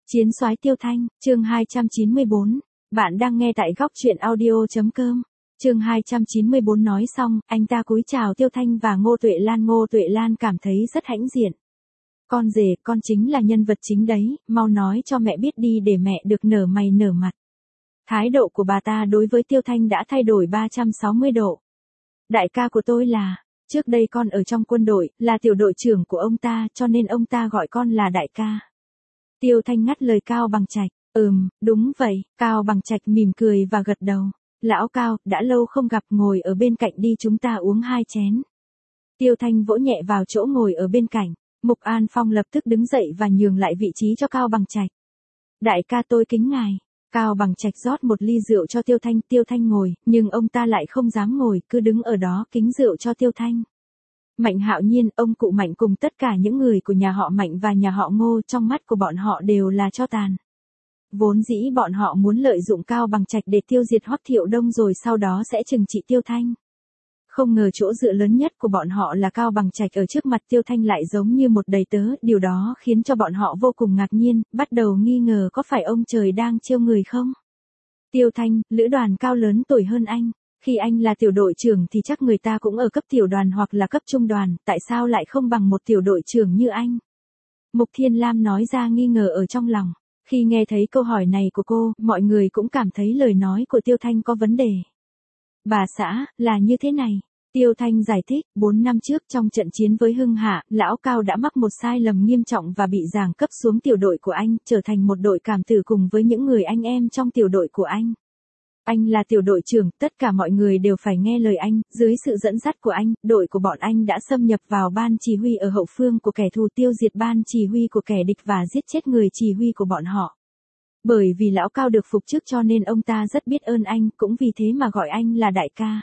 Chiến soái Tiêu Thanh, chương 294. Bạn đang nghe tại góc truyện audio.com. Chương 294 nói xong, anh ta cúi chào Tiêu Thanh và Ngô Tuệ Lan. Ngô Tuệ Lan cảm thấy rất hãnh diện. Con rể, con chính là nhân vật chính đấy, mau nói cho mẹ biết đi để mẹ được nở mày nở mặt. Thái độ của bà ta đối với Tiêu Thanh đã thay đổi 360 độ. Đại ca của tôi là, trước đây con ở trong quân đội, là tiểu đội trưởng của ông ta, cho nên ông ta gọi con là đại ca. Tiêu Thanh ngắt lời Cao Bằng Trạch. Đúng vậy. Cao Bằng Trạch mỉm cười và gật đầu. Lão Cao, đã lâu không gặp, ngồi ở bên cạnh đi, chúng ta uống 2 chén. Tiêu Thanh vỗ nhẹ vào chỗ ngồi ở bên cạnh. Mục An Phong lập tức đứng dậy và nhường lại vị trí cho Cao Bằng Trạch. Đại ca tôi kính ngài. Cao Bằng Trạch rót một ly rượu cho Tiêu Thanh. Tiêu Thanh ngồi, nhưng ông ta lại không dám ngồi, cứ đứng ở đó kính rượu cho Tiêu Thanh. Mạnh Hạo Nhiên, ông cụ Mạnh cùng tất cả những người của nhà họ Mạnh và nhà họ Ngô, trong mắt của bọn họ đều là tro tàn. Vốn dĩ bọn họ muốn lợi dụng Cao Bằng Trạch để tiêu diệt Hoắc Thiệu Đông rồi sau đó sẽ trừng trị Tiêu Thanh. Không ngờ chỗ dựa lớn nhất của bọn họ là Cao Bằng Trạch ở trước mặt Tiêu Thanh lại giống như một đầy tớ, điều đó khiến cho bọn họ vô cùng ngạc nhiên, bắt đầu nghi ngờ có phải ông trời đang trêu người không? Tiêu Thanh, lữ đoàn Cao lớn tuổi hơn anh. Khi anh là tiểu đội trưởng thì chắc người ta cũng ở cấp tiểu đoàn hoặc là cấp trung đoàn, tại sao lại không bằng một tiểu đội trưởng như anh? Mục Thiên Lam nói ra nghi ngờ ở trong lòng. Khi nghe thấy câu hỏi này của cô, mọi người cũng cảm thấy lời nói của Tiêu Thanh có vấn đề. Bà xã, là như thế này. Tiêu Thanh giải thích, 4 năm trước trong trận chiến với Hưng Hạ, Lão Cao đã mắc một sai lầm nghiêm trọng và bị giáng cấp xuống tiểu đội của anh, trở thành một đội cảm tử cùng với những người anh em trong tiểu đội của anh. Anh là tiểu đội trưởng, tất cả mọi người đều phải nghe lời anh, dưới sự dẫn dắt của anh, đội của bọn anh đã xâm nhập vào ban chỉ huy ở hậu phương của kẻ thù, tiêu diệt ban chỉ huy của kẻ địch và giết chết người chỉ huy của bọn họ. Bởi vì Lão Cao được phục chức cho nên ông ta rất biết ơn anh, cũng vì thế mà gọi anh là đại ca.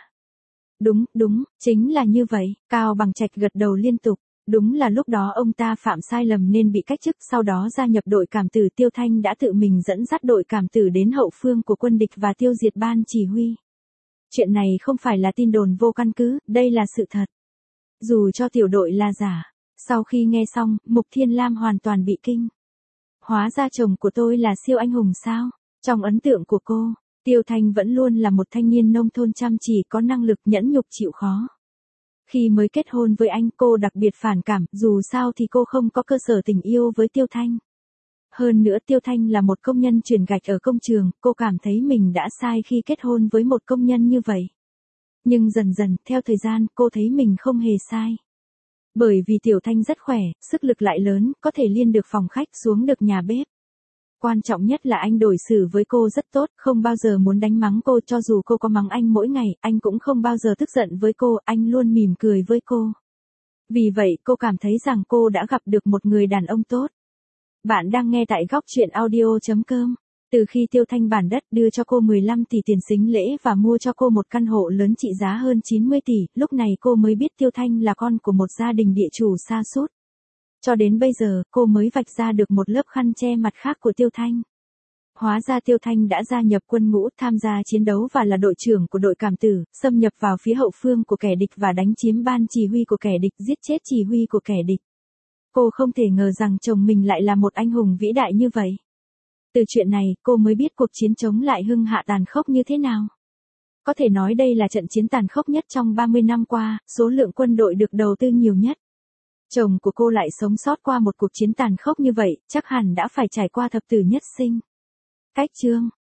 Đúng, chính là như vậy, Cao Bằng Trạch gật đầu liên tục. Đúng là lúc đó ông ta phạm sai lầm nên bị cách chức, sau đó gia nhập đội cảm tử. Tiêu Thanh đã tự mình dẫn dắt đội cảm tử đến hậu phương của quân địch và tiêu diệt ban chỉ huy. Chuyện này không phải là tin đồn vô căn cứ, đây là sự thật. Dù cho tiểu đội là giả. Sau khi nghe xong, Mục Thiên Lam hoàn toàn bị kinh. Hóa ra chồng của tôi là siêu anh hùng sao? Trong ấn tượng của cô, Tiêu Thanh vẫn luôn là một thanh niên nông thôn chăm chỉ, có năng lực, nhẫn nhục chịu khó. Khi mới kết hôn với anh, cô đặc biệt phản cảm, dù sao thì cô không có cơ sở tình yêu với Tiêu Thanh. Hơn nữa Tiêu Thanh là một công nhân chuyển gạch ở công trường, cô cảm thấy mình đã sai khi kết hôn với một công nhân như vậy. Nhưng dần dần, theo thời gian, cô thấy mình không hề sai. Bởi vì Tiểu Thanh rất khỏe, sức lực lại lớn, có thể liên được phòng khách, xuống được nhà bếp. Quan trọng nhất là anh đối xử với cô rất tốt, không bao giờ muốn đánh mắng cô, cho dù cô có mắng anh mỗi ngày, anh cũng không bao giờ tức giận với cô, anh luôn mỉm cười với cô. Vì vậy cô cảm thấy rằng cô đã gặp được một người đàn ông tốt. Bạn đang nghe tại góc truyện audio.com. Từ khi Tiêu Thanh bản đất đưa cho cô 15 tỷ tiền sính lễ và mua cho cô một căn hộ lớn trị giá hơn 90 tỷ, lúc này cô mới biết Tiêu Thanh là con của một gia đình địa chủ sa sút. Cho đến bây giờ, cô mới vạch ra được một lớp khăn che mặt khác của Tiêu Thanh. Hóa ra Tiêu Thanh đã gia nhập quân ngũ, tham gia chiến đấu và là đội trưởng của đội cảm tử, xâm nhập vào phía hậu phương của kẻ địch và đánh chiếm ban chỉ huy của kẻ địch, giết chết chỉ huy của kẻ địch. Cô không thể ngờ rằng chồng mình lại là một anh hùng vĩ đại như vậy. Từ chuyện này, cô mới biết cuộc chiến chống lại Hưng Hạ tàn khốc như thế nào. Có thể nói đây là trận chiến tàn khốc nhất trong 30 năm qua, số lượng quân đội được đầu tư nhiều nhất. Chồng của cô lại sống sót qua một cuộc chiến tàn khốc như vậy, chắc hẳn đã phải trải qua thập tử nhất sinh. Cách chương